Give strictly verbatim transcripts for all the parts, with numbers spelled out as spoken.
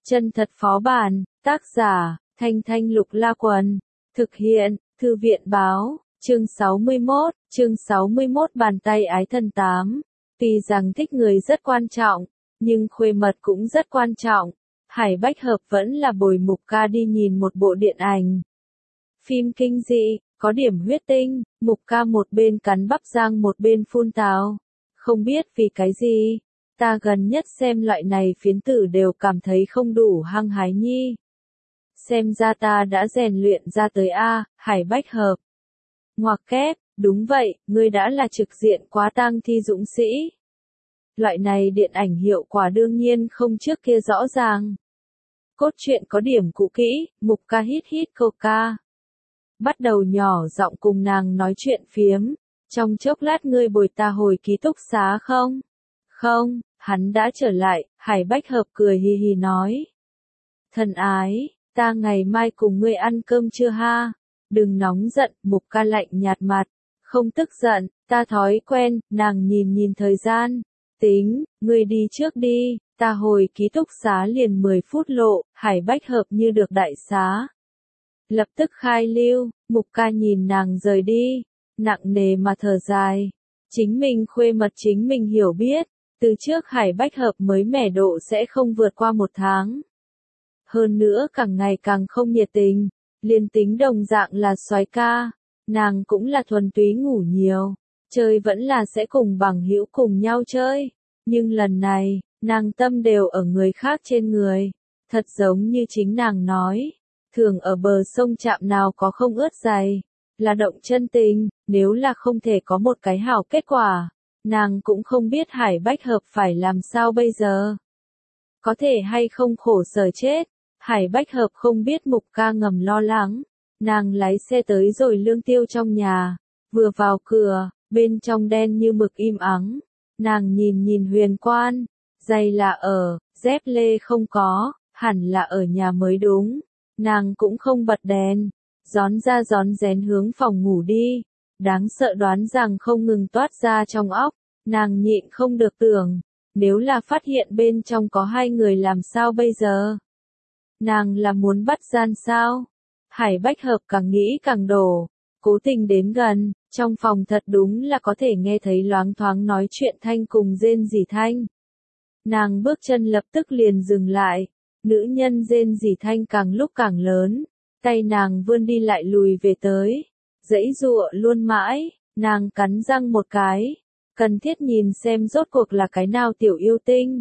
Chân thật phó bản, tác giả, Thanh Thanh Lục La Quần, thực hiện, Thư viện báo, chương sáu mươi mốt, chương sáu mươi mốt bàn tay ái thần tám. Tuy rằng thích người rất quan trọng, nhưng khuê mật cũng rất quan trọng. Hải Bách Hợp vẫn là bồi Mục Ca đi nhìn một bộ điện ảnh. Phim kinh dị, có điểm huyết tinh, Mục Ca một bên cắn bắp răng một bên phun tào. Không biết vì cái gì, ta gần nhất xem loại này phiến tử đều cảm thấy không đủ hăng hái nhi. Xem ra ta đã rèn luyện ra tới A, Hải Bách Hợp. Ngoặc kép, đúng vậy, ngươi đã là trực diện quá tang thi dũng sĩ. Loại này điện ảnh hiệu quả đương nhiên không trước kia rõ ràng. Cốt truyện có điểm cũ kỹ, Mục Ca hít hít câu ca. Bắt đầu nhỏ giọng cùng nàng nói chuyện phiếm. Trong chốc lát ngươi bồi ta hồi ký túc xá không? Không, hắn đã trở lại, Hải Bách Hợp cười hì hì nói. Thân ái, ta ngày mai cùng ngươi ăn cơm chưa ha? Đừng nóng giận, Mục Ca lạnh nhạt mặt. Không tức giận, ta thói quen, nàng nhìn nhìn thời gian. Tính, ngươi đi trước đi, ta hồi ký túc xá liền mười phút lộ, Hải Bách Hợp như được đại xá. Lập tức khai lưu, Mục Ca nhìn nàng rời đi, nặng nề mà thở dài. Chính mình khuê mật chính mình hiểu biết, từ trước Hải Bách Hợp mới mẻ độ sẽ không vượt qua một tháng. Hơn nữa càng ngày càng không nhiệt tình, liên tính đồng dạng là soái ca, nàng cũng là thuần túy ngủ nhiều, chơi vẫn là sẽ cùng bằng hữu cùng nhau chơi, nhưng lần này, nàng tâm đều ở người khác trên người, thật giống như chính nàng nói, thường ở bờ sông chạm nào có không ướt giày, là động chân tình, nếu là không thể có một cái hảo kết quả, nàng cũng không biết Hải Bách Hợp phải làm sao bây giờ. Có thể hay không khổ sở chết, Hải Bách Hợp không biết Mục Ca ngầm lo lắng, nàng lái xe tới rồi Lương Tiêu trong nhà, vừa vào cửa, bên trong đen như mực im ắng, nàng nhìn nhìn Huyền Quan, giày là ở, dép lê không có, hẳn là ở nhà mới đúng, nàng cũng không bật đèn, gión ra gión rén hướng phòng ngủ đi, đáng sợ đoán rằng không ngừng toát ra trong óc, nàng nhịn không được tưởng, nếu là phát hiện bên trong có hai người làm sao bây giờ? Nàng là muốn bắt gian sao? Hải Bách Hợp càng nghĩ càng đổ, cố tình đến gần, trong phòng thật đúng là có thể nghe thấy loáng thoáng nói chuyện thanh cùng rên rỉ thanh. Nàng bước chân lập tức liền dừng lại, nữ nhân rên rỉ thanh càng lúc càng lớn, tay nàng vươn đi lại lùi về tới, giãy giụa luôn mãi, nàng cắn răng một cái, cần thiết nhìn xem rốt cuộc là cái nào tiểu yêu tinh.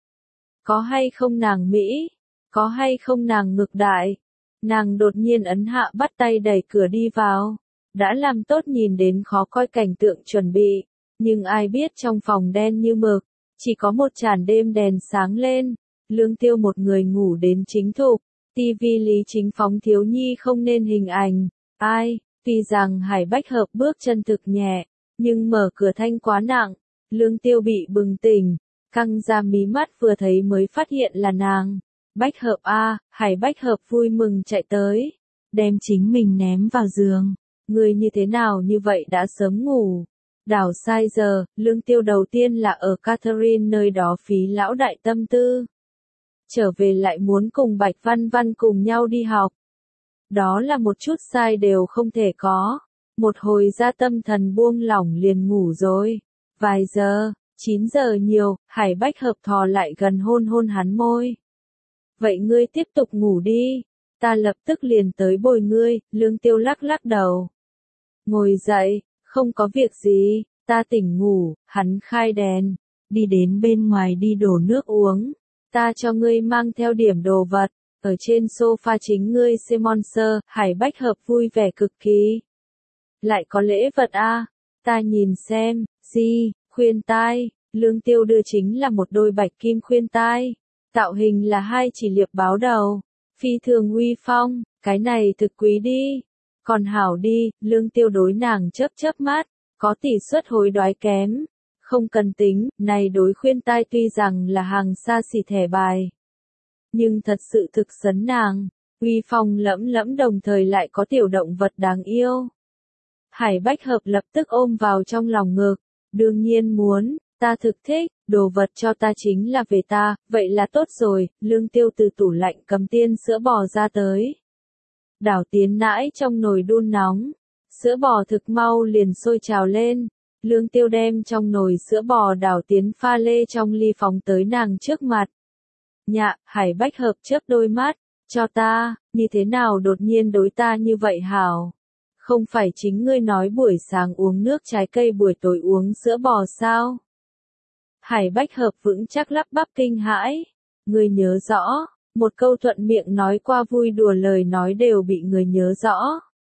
Có hay không nàng Mỹ? Có hay không nàng ngực đại? Nàng đột nhiên ấn hạ bắt tay đẩy cửa đi vào, đã làm tốt nhìn đến khó coi cảnh tượng chuẩn bị, nhưng ai biết trong phòng đen như mực, chỉ có một chản đêm đèn sáng lên, Lương Tiêu một người ngủ đến chính thục, tivi Lý Chính phóng thiếu nhi không nên hình ảnh, ai, tuy rằng Hải Bách Hợp bước chân thực nhẹ, nhưng mở cửa thanh quá nặng, Lương Tiêu bị bừng tỉnh, căng ra mí mắt vừa thấy mới phát hiện là nàng. Bách Hợp a, Hải Bách Hợp vui mừng chạy tới, đem chính mình ném vào giường, người như thế nào như vậy đã sớm ngủ, đảo sai giờ, Lương Tiêu đầu tiên là ở Catherine nơi đó phí lão đại tâm tư, trở về lại muốn cùng Bạch Văn Văn cùng nhau đi học, đó là một chút sai đều không thể có, một hồi ra tâm thần buông lỏng liền ngủ rồi, vài giờ, chín giờ nhiều, Hải Bách Hợp thò lại gần hôn hôn hắn môi. Vậy ngươi tiếp tục ngủ đi, ta lập tức liền tới bồi ngươi, Lương Tiêu lắc lắc đầu. Ngồi dậy, không có việc gì, ta tỉnh ngủ, hắn khai đèn, đi đến bên ngoài đi đổ nước uống, ta cho ngươi mang theo điểm đồ vật, ở trên sofa chính ngươi sponsor, Hải Bách Hợp vui vẻ cực kỳ. Lại có lễ vật a, ta nhìn xem, gì, khuyên tai, Lương Tiêu đưa chính là một đôi bạch kim khuyên tai. Tạo hình là hai chỉ liệp báo đầu, phi thường uy phong, cái này thực quý đi. Còn hảo đi, Lương Tiêu đối nàng chớp chớp mắt, có tỷ suất hối đoái kém. Không cần tính, này đối khuyên tai tuy rằng là hàng xa xỉ thẻ bài. Nhưng thật sự thực sấn nàng, uy phong lẫm lẫm đồng thời lại có tiểu động vật đáng yêu. Hải Bách Hợp lập tức ôm vào trong lòng ngực, đương nhiên muốn, ta thực thích, đồ vật cho ta chính là về ta, vậy là tốt rồi, Lương Tiêu từ tủ lạnh cầm tiên sữa bò ra tới. Đảo tiến nãi trong nồi đun nóng, sữa bò thực mau liền sôi trào lên. Lương Tiêu đem trong nồi sữa bò đảo tiến pha lê trong ly phóng tới nàng trước mặt. Nhạ, Hải Bách Hợp chớp đôi mắt, cho ta, như thế nào đột nhiên đối ta như vậy hảo? Không phải chính ngươi nói buổi sáng uống nước trái cây buổi tối uống sữa bò sao? Hải Bách Hợp vững chắc lắp bắp kinh hãi. Ngươi nhớ rõ, một câu thuận miệng nói qua vui đùa lời nói đều bị người nhớ rõ.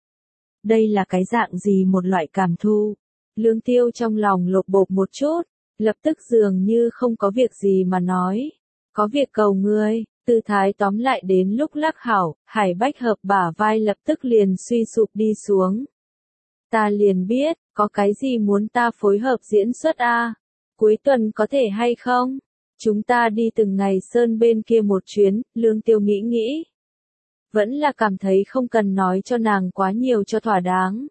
Đây là cái dạng gì một loại cảm thu? Lương Tiêu trong lòng lột bột một chút, lập tức dường như không có việc gì mà nói. Có việc cầu ngươi, tư thái tóm lại đến lúc lắc hảo, Hải Bách Hợp bả vai lập tức liền suy sụp đi xuống. Ta liền biết, có cái gì muốn ta phối hợp diễn xuất a? Cuối tuần có thể hay không? Chúng ta đi từng ngày sơn bên kia một chuyến, Lương Tiêu nghĩ nghĩ. Vẫn là cảm thấy không cần nói cho nàng quá nhiều cho thỏa đáng.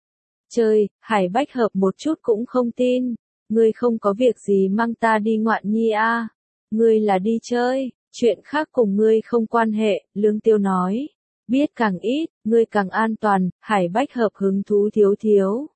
Chơi, Hải Bách Hợp một chút cũng không tin. Ngươi không có việc gì mang ta đi ngoạn nhi a? Ngươi là đi chơi, chuyện khác cùng ngươi không quan hệ, Lương Tiêu nói. Biết càng ít, ngươi càng an toàn, Hải Bách Hợp hứng thú thiếu thiếu.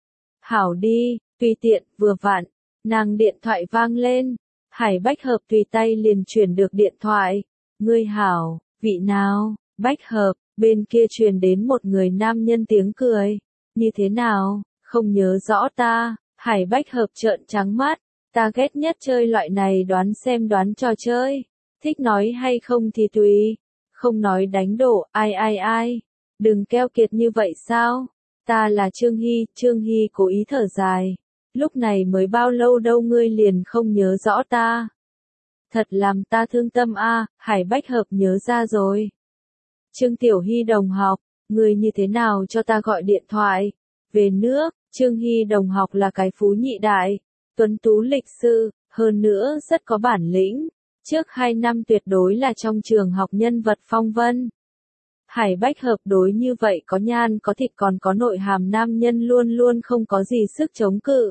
Hảo đi, tùy tiện, vừa vặn, nàng điện thoại vang lên. Hải Bách Hợp tùy tay liền chuyển được điện thoại. Ngươi hảo, vị nào, Bách Hợp, bên kia truyền đến một người nam nhân tiếng cười. Như thế nào, không nhớ rõ ta, Hải Bách Hợp trợn trắng mắt. Ta ghét nhất chơi loại này đoán xem đoán trò chơi. Thích nói hay không thì tùy. Không nói đánh đổ, ai ai ai. Đừng keo kiệt như vậy sao? Ta là Trương Hy, Trương Hy cố ý thở dài. Lúc này mới bao lâu đâu ngươi liền không nhớ rõ ta. Thật làm ta thương tâm a, Hải Bách Hợp nhớ ra rồi. Trương Tiểu Hy đồng học, ngươi như thế nào cho ta gọi điện thoại? Về nước, Trương Hy đồng học là cái phú nhị đại, tuấn tú lịch sự, hơn nữa rất có bản lĩnh. Trước hai năm tuyệt đối là trong trường học nhân vật phong vân. Hải Bách Hợp đối như vậy có nhan có thịt còn có nội hàm nam nhân luôn luôn không có gì sức chống cự.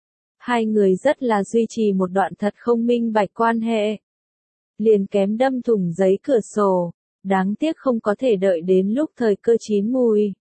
Hai người rất là duy trì một đoạn thật không minh bạch quan hệ. Liền kém đâm thủng giấy cửa sổ, đáng tiếc không có thể đợi đến lúc thời cơ chín mùi.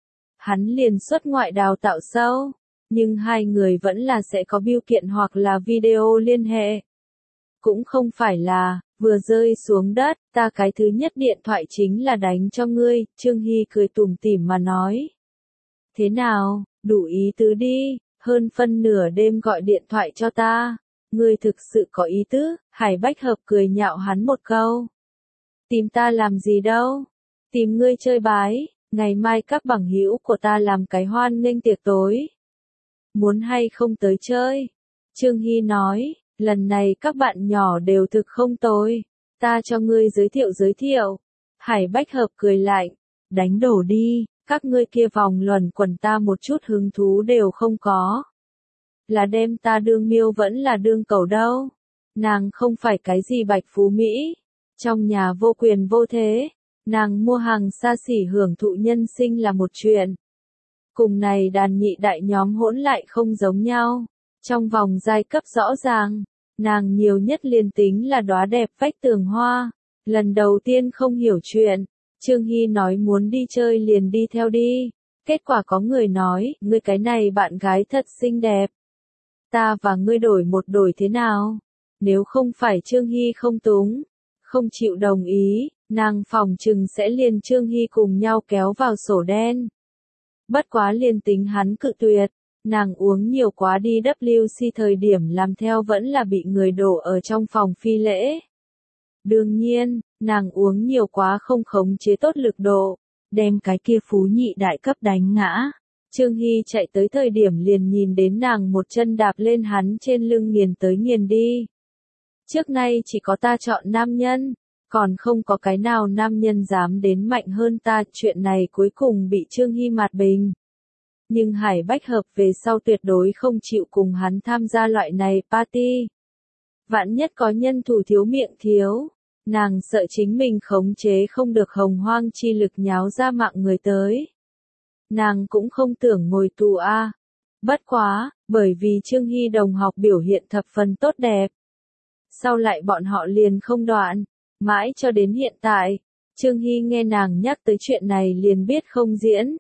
Hắn liền xuất ngoại đào tạo sâu, nhưng hai người vẫn là sẽ có bưu kiện hoặc là video liên hệ. Cũng không phải là, vừa rơi xuống đất, ta cái thứ nhất điện thoại chính là đánh cho ngươi, Trương Hy cười tủm tỉm mà nói. Thế nào, đủ ý tứ đi, hơn phân nửa đêm gọi điện thoại cho ta, ngươi thực sự có ý tứ, Hải Bách Hợp cười nhạo hắn một câu. Tìm ta làm gì đâu, tìm ngươi chơi bái, ngày mai các bằng hữu của ta làm cái hoan nghênh tiệc tối. Muốn hay không tới chơi? Trương Hy nói. Lần này các bạn nhỏ đều thực không tồi, ta cho ngươi giới thiệu giới thiệu. Hải Bách Hợp cười lạnh, đánh đổ đi, các ngươi kia vòng luẩn quẩn ta một chút hứng thú đều không có. Là đem ta đương miêu vẫn là đương cầu đâu. Nàng không phải cái gì bạch phú Mỹ, trong nhà vô quyền vô thế, nàng mua hàng xa xỉ hưởng thụ nhân sinh là một chuyện. Cùng này đàn nhị đại nhóm hỗn lại không giống nhau. Trong vòng giai cấp rõ ràng, nàng nhiều nhất liền tính là đóa đẹp vách tường hoa. Lần đầu tiên không hiểu chuyện, Trương Hy nói muốn đi chơi liền đi theo đi. Kết quả có người nói, ngươi cái này bạn gái thật xinh đẹp. Ta và ngươi đổi một đổi thế nào? Nếu không phải Trương Hy không túng, không chịu đồng ý, nàng phòng trừng sẽ liền Trương Hy cùng nhau kéo vào sổ đen. Bất quá liền tính hắn cự tuyệt. Nàng uống nhiều quá đi W C thời điểm làm theo vẫn là bị người đổ ở trong phòng phi lễ. Đương nhiên, nàng uống nhiều quá không khống chế tốt lực độ, đem cái kia phú nhị đại cấp đánh ngã. Trương Hy chạy tới thời điểm liền nhìn đến nàng một chân đạp lên hắn trên lưng nghiền tới nghiền đi. Trước nay chỉ có ta chọn nam nhân, còn không có cái nào nam nhân dám đến mạnh hơn ta, chuyện này cuối cùng bị Trương Hy mạt bình. Nhưng Hải Bách Hợp về sau tuyệt đối không chịu cùng hắn tham gia loại này party. Vạn nhất có nhân thủ thiếu miệng thiếu, nàng sợ chính mình khống chế không được hồng hoang chi lực nháo ra mạng người tới. Nàng cũng không tưởng ngồi tù a. Bất quá, Bởi vì Trương Hy đồng học biểu hiện thập phần tốt đẹp. Sau lại bọn họ liền không đoạn, mãi cho đến hiện tại, Trương Hy nghe nàng nhắc tới chuyện này liền biết không diễn.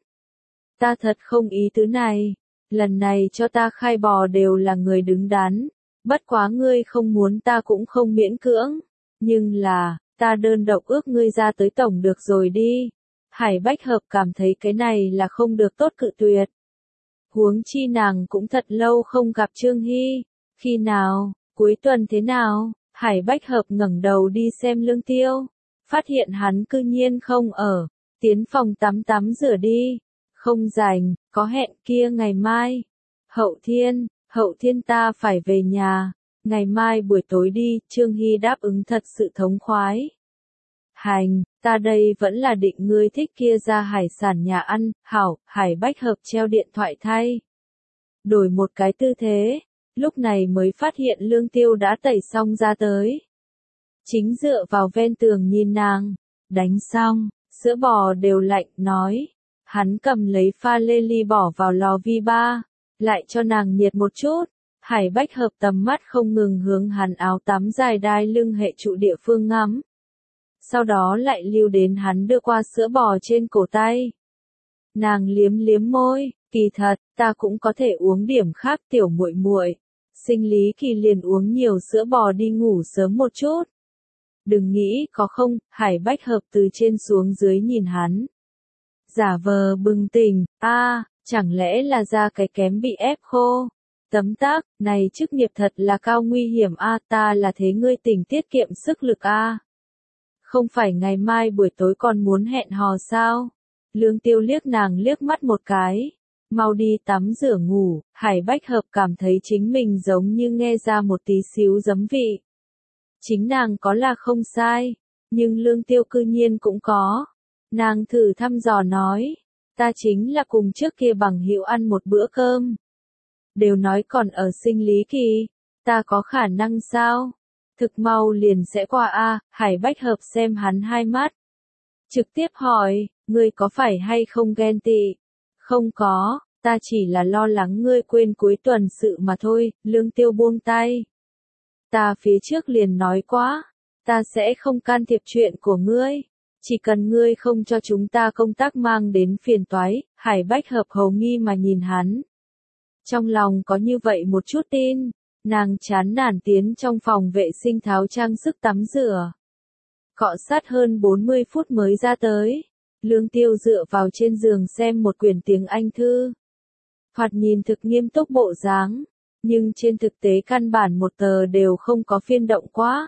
Ta thật không ý tứ này, lần này cho ta khai bò đều là người đứng đắn, bất quá ngươi không muốn ta cũng không miễn cưỡng, nhưng là, ta đơn độc ước ngươi ra tới tổng được rồi đi. Hải Bách Hợp cảm thấy cái này là không được tốt cự tuyệt. Huống chi nàng cũng thật lâu không gặp Trương Hy, khi nào, cuối tuần thế nào, Hải Bách Hợp ngẩng đầu đi xem Lương Tiêu, phát hiện hắn cư nhiên không ở, tiến phòng tắm tắm rửa đi, không rảnh, có hẹn kia ngày mai. Hậu thiên, hậu thiên ta phải về nhà, ngày mai buổi tối đi, Trương Hy đáp ứng thật sự thống khoái. Hành, ta đây vẫn là định ngươi thích kia ra hải sản nhà ăn, hảo, Hải Bách Hợp treo điện thoại thay. Đổi một cái tư thế, lúc này mới phát hiện Lương Tiêu đã tẩy xong ra tới. Chính dựa vào ven tường nhìn nàng, đánh xong, sữa bò đều lạnh, nói. Hắn cầm lấy pha lê ly bỏ vào lò vi ba, lại cho nàng nhiệt một chút. Hải Bách Hợp tầm mắt không ngừng hướng hắn áo tắm dài đai lưng hệ trụ địa phương ngắm. Sau đó lại lưu đến hắn đưa qua sữa bò trên cổ tay. Nàng liếm liếm môi, kỳ thật, ta cũng có thể uống điểm khác tiểu muội muội. Sinh lý kỳ liền uống nhiều sữa bò đi ngủ sớm một chút. Đừng nghĩ có không, Hải Bách Hợp từ trên xuống dưới nhìn hắn. Giả vờ bừng tỉnh, a, à, chẳng lẽ là da cái kém bị ép khô. Tấm tắc, này chức nghiệp thật là cao nguy hiểm a, à, ta là thế ngươi tỉnh tiết kiệm sức lực a. À. Không phải ngày mai buổi tối còn muốn hẹn hò sao? Lương Tiêu liếc nàng liếc mắt một cái. Mau đi tắm rửa ngủ, Hải Bách Hợp cảm thấy chính mình giống như nghe ra một tí xíu giấm vị. Chính nàng có là không sai, nhưng Lương Tiêu cư nhiên cũng có. Nàng thử thăm dò nói, ta chính là cùng trước kia bằng hữu ăn một bữa cơm. Đều nói còn ở sinh lý kỳ, ta có khả năng sao? Thực mau liền sẽ qua a. Hải Bách Hợp xem hắn hai mắt. Trực tiếp hỏi, ngươi có phải hay không ghen tị? Không có, ta chỉ là lo lắng ngươi quên cuối tuần sự mà thôi. Lương Tiêu buông tay. Ta phía trước liền nói quá, ta sẽ không can thiệp chuyện của ngươi. Chỉ cần ngươi không cho chúng ta công tác mang đến phiền toái. Hải Bách Hợp hầu nghi mà nhìn hắn. Trong lòng có như vậy một chút tin. Nàng chán nản tiến trong phòng vệ sinh tháo trang sức tắm rửa. Cọ sát hơn bốn mươi phút mới ra tới. Lương Tiêu dựa vào trên giường xem một quyển tiếng Anh thư. Thoạt nhìn thực nghiêm túc bộ dáng, nhưng trên thực tế căn bản một tờ đều không có phiên động quá.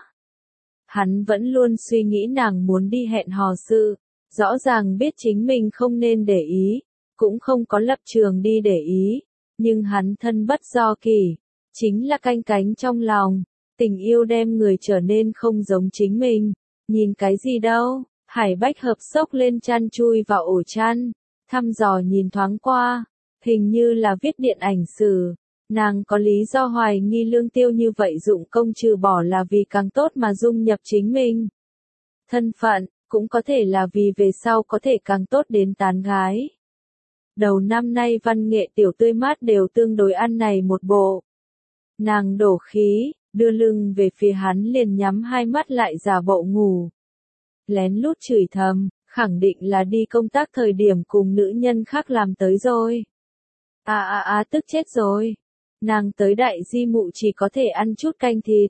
Hắn vẫn luôn suy nghĩ nàng muốn đi hẹn hò sự, rõ ràng biết chính mình không nên để ý, cũng không có lập trường đi để ý, nhưng hắn thân bất do kỳ, chính là canh cánh trong lòng, tình yêu đem người trở nên không giống chính mình, nhìn cái gì đâu. Hải Bách Hợp xốc lên chăn chui vào ổ chăn, thăm dò nhìn thoáng qua, hình như là viết điện ảnh sử. Nàng có lý do hoài nghi Lương Tiêu như vậy dụng công trừ bỏ là vì càng tốt mà dung nhập chính mình. Thân phận, cũng có thể là vì về sau có thể càng tốt đến tán gái. Đầu năm nay văn nghệ tiểu tươi mát đều tương đối ăn này một bộ. Nàng đổ khí, đưa lưng về phía hắn liền nhắm hai mắt lại giả bộ ngủ. Lén lút chửi thầm, khẳng định là đi công tác thời điểm cùng nữ nhân khác làm tới rồi. À à à tức chết rồi. Nàng tới đại di mụ chỉ có thể ăn chút canh thịt.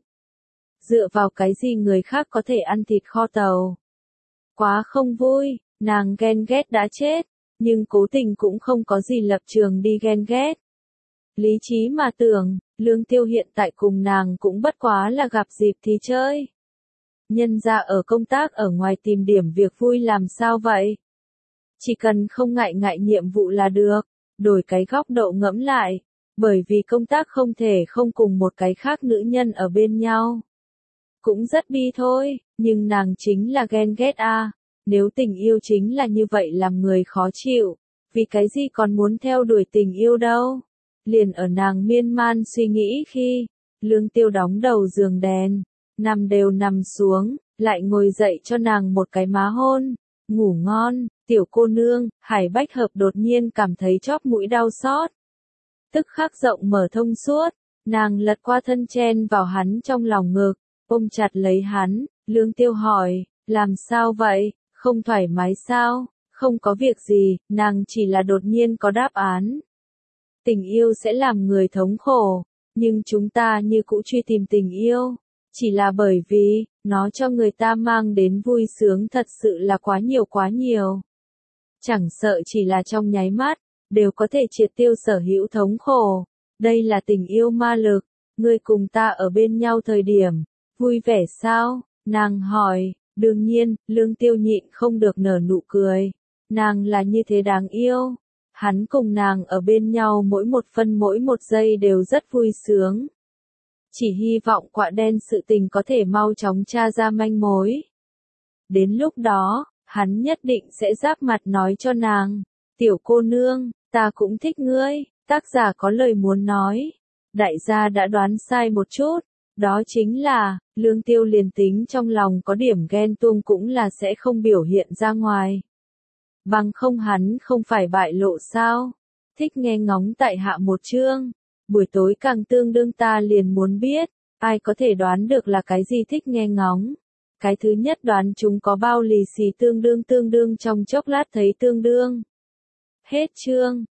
Dựa vào cái gì người khác có thể ăn thịt kho tàu. Quá không vui, nàng ghen ghét đã chết, nhưng cố tình cũng không có gì lập trường đi ghen ghét. Lý trí mà tưởng, Lương Tiêu hiện tại cùng nàng cũng bất quá là gặp dịp thì chơi. Nhân ra ở công tác ở ngoài tìm điểm việc vui làm sao vậy? Chỉ cần không ngại ngại nhiệm vụ là được, đổi cái góc độ ngẫm lại, bởi vì công tác không thể không cùng một cái khác nữ nhân ở bên nhau. Cũng rất bi thôi, nhưng nàng chính là ghen ghét a. À. Nếu tình yêu chính là như vậy làm người khó chịu, vì cái gì còn muốn theo đuổi tình yêu đâu? Liền ở nàng miên man suy nghĩ khi, Lương Tiêu đóng đầu giường đèn, nằm đều nằm xuống, lại ngồi dậy cho nàng một cái má hôn, ngủ ngon, tiểu cô nương. Hải Bách Hợp đột nhiên cảm thấy chóp mũi đau xót. tức khắc rộng mở thông suốt, nàng lật qua thân chen vào hắn trong lòng ngực, ôm chặt lấy hắn, Lương Tiêu hỏi, làm sao vậy, không thoải mái sao, không có việc gì, nàng chỉ là đột nhiên có đáp án. Tình yêu sẽ làm người thống khổ, nhưng chúng ta như cũ truy tìm tình yêu, chỉ là bởi vì, nó cho người ta mang đến vui sướng thật sự là quá nhiều quá nhiều. Chẳng sợ chỉ là trong nháy mắt, đều có thể triệt tiêu sở hữu thống khổ. Đây là tình yêu ma lực, ngươi cùng ta ở bên nhau thời điểm, vui vẻ sao? Nàng hỏi, đương nhiên, Lương Tiêu nhịn không được nở nụ cười. Nàng là như thế đáng yêu. Hắn cùng nàng ở bên nhau mỗi một phân mỗi một giây đều rất vui sướng. Chỉ hy vọng quạ đen sự tình có thể mau chóng tra ra manh mối. Đến lúc đó, hắn nhất định sẽ giáp mặt nói cho nàng, tiểu cô nương, ta cũng thích ngươi, tác giả có lời muốn nói. Đại gia đã đoán sai một chút, đó chính là, Lương Tiêu liền tính trong lòng có điểm ghen tuông cũng là sẽ không biểu hiện ra ngoài. Bằng không hắn không phải bại lộ sao? Thích nghe ngóng tại hạ một chương. Buổi tối càng tương đương ta liền muốn biết, ai có thể đoán được là cái gì thích nghe ngóng. Cái thứ nhất đoán chúng có bao lì xì tương đương tương đương trong chốc lát thấy tương đương. Hết chương.